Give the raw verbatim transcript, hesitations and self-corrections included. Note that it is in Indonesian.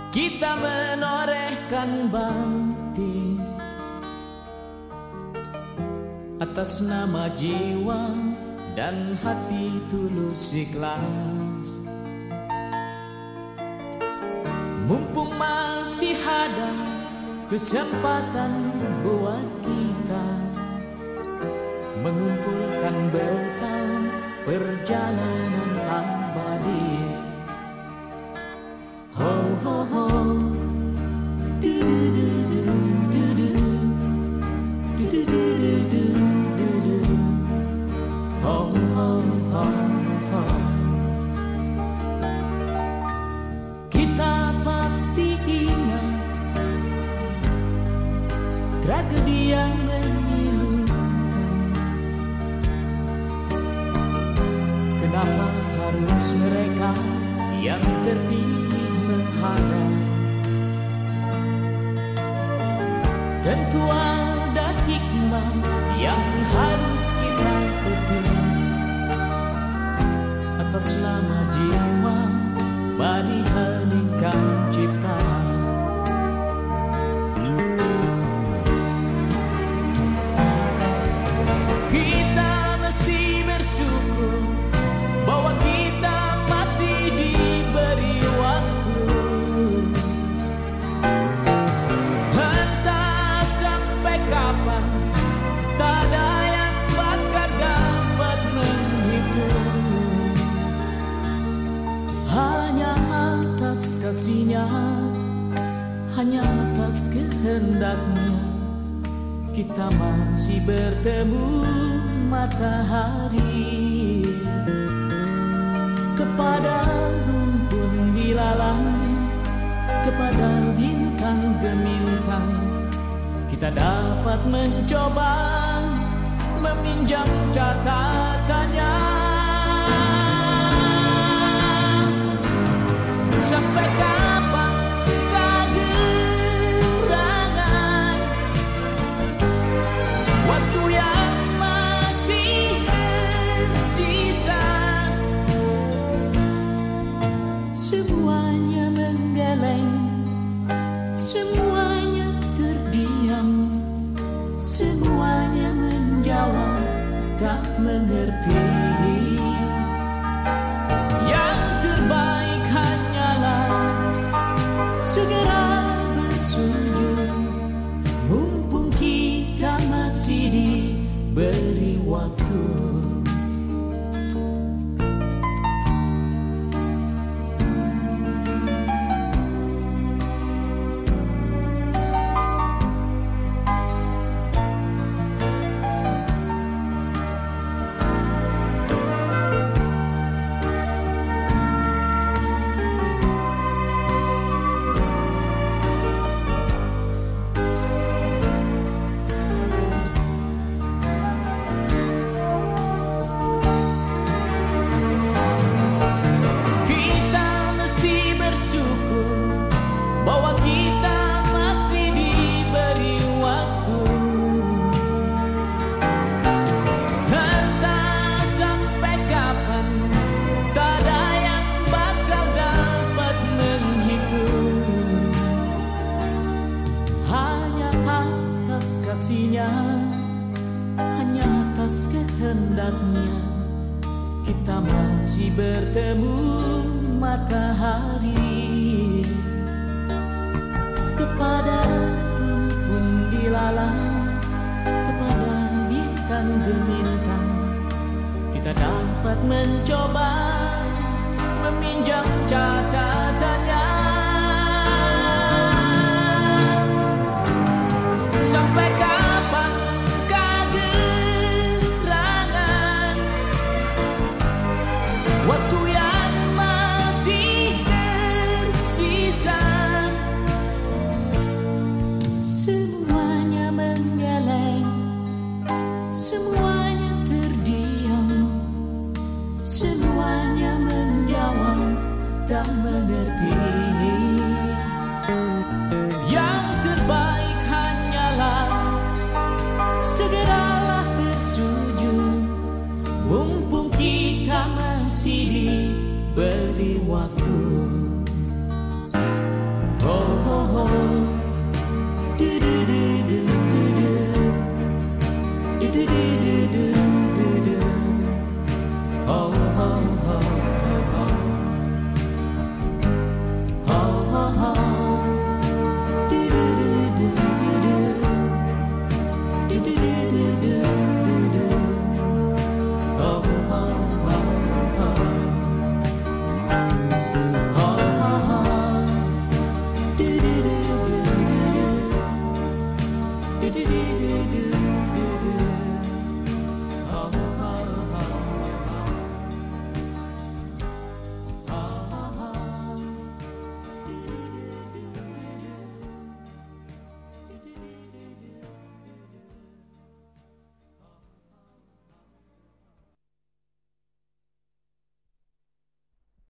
kita menorehkan bakti atas nama jiwa dan hati tulus ikhlas. Mumpung masih ada kesempatan buat kita mengumpulkan bekal perjalanan abadi. Ho ho ho, du du du du du du, du du du du du du, ho ho ho ho. Kita pasti ingat tragedi yang memilukan. Kenapa harus mereka yang terpilih menghadap? Tentu ada hikmah yang harus kita petik atas nama jiwa mari heningkan cipta. Kita mesti bersyukur bahwa kita masih diberi waktu. Entah sampai kapan, tak ada yang bakal dapat menghitung. Hanya atas kasih-Nya, hanya atas kehendaknya, kita masih bertemu matahari. Kepada rumpun dilalang, kepada bintang gemintang, kita dapat mencoba meminjam catatannya. Sampai kapan kegerangan waktu yang masih tersisa? Semuanya menggeleng, semuanya terdiam, semuanya menjawab tak mengerti. Yang terbaik hanyalah segera bersujud, mumpung kita masih diberi waktu. Bahwa kita masih diberi waktu. Entah sampai kapan, tak ada yang bakal dapat menghitung. Hanya atas kasih-Nya, hanya atas kehendaknya, kita masih bertemu matahari. Kepada rumpun dilalang, kepada bintang gemintang, kita dapat mencoba meminjam catatannya. Sampai kapan kegerangan waktu yang masih tersisa? Semuanya menggeleng, semuanya terdiam, semuanya menjawab tak mengerti. Yang terbaik hanyalah segeralah bersujud, mumpung kita masih diberi waktu. do do do do do.